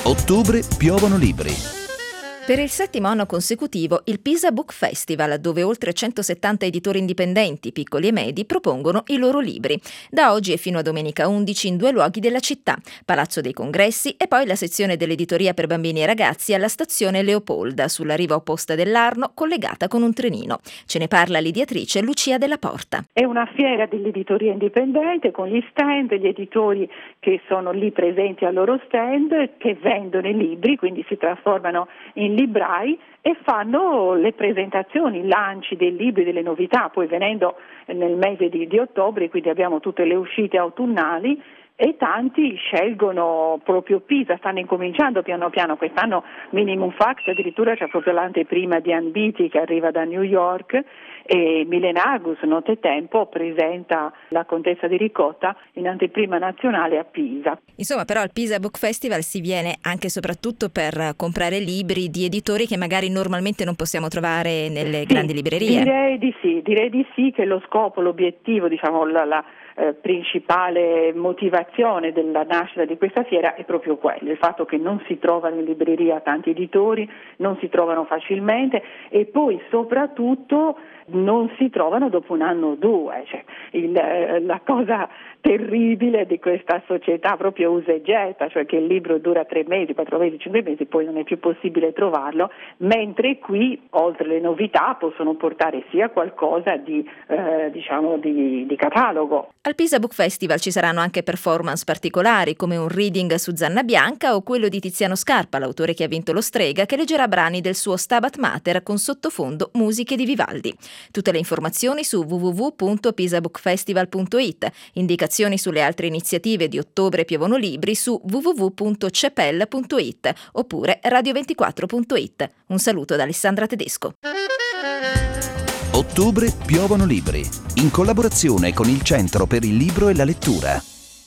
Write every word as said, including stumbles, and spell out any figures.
Ottobre piovono libri. Per il settimo anno consecutivo il Pisa Book Festival, dove oltre centosettanta editori indipendenti, piccoli e medi, propongono i loro libri. Da oggi e fino a domenica undici in due luoghi della città, Palazzo dei Congressi e poi la sezione dell'editoria per bambini e ragazzi alla stazione Leopolda, sulla riva opposta dell'Arno, collegata con un trenino. Ce ne parla l'ideatrice Lucia Della Porta. È una fiera dell'editoria indipendente con gli stand, gli editori che sono lì presenti al loro stand, che vendono i libri, quindi si trasformano in librai e fanno le presentazioni, i lanci dei libri, delle novità, poi venendo nel mese di, di ottobre, quindi abbiamo tutte le uscite autunnali e tanti scelgono proprio Pisa, stanno incominciando piano piano, quest'anno Minimum Fax addirittura c'è proprio l'anteprima di Ann Beattie che arriva da New York e Milenagus Nottetempo presenta La Contessa di Ricotta in anteprima nazionale a Pisa. Insomma, però al Pisa Book Festival si viene anche e soprattutto per comprare libri di editori che magari normalmente non possiamo trovare nelle sì, grandi librerie. Direi di sì, direi di sì che lo scopo, l'obiettivo, diciamo la, la eh, principale motivazione della nascita di questa fiera è proprio quello, il fatto che non si trovano in libreria tanti editori, non si trovano facilmente e poi soprattutto non si trovano dopo un anno o due, cioè, il, la cosa terribile di questa società proprio usa e getta, cioè che il libro dura tre mesi, quattro mesi, cinque mesi, poi non è più possibile trovarlo, mentre qui oltre le novità possono portare sia qualcosa di eh, diciamo di, di catalogo. Al Pisa Book Festival ci saranno anche performance particolari come un reading su Zanna Bianca o quello di Tiziano Scarpa, l'autore che ha vinto lo Strega, che leggerà brani del suo Stabat Mater con sottofondo musiche di Vivaldi. Tutte le informazioni su w w w punto pisa book festival punto i t, indicazioni sulle altre iniziative di Ottobre piovono libri su w w w punto cepel punto i t oppure radio ventiquattro punto i t. Un saluto da Alessandra Tedesco. Ottobre piovono libri, in collaborazione con il Centro per il Libro e la Lettura.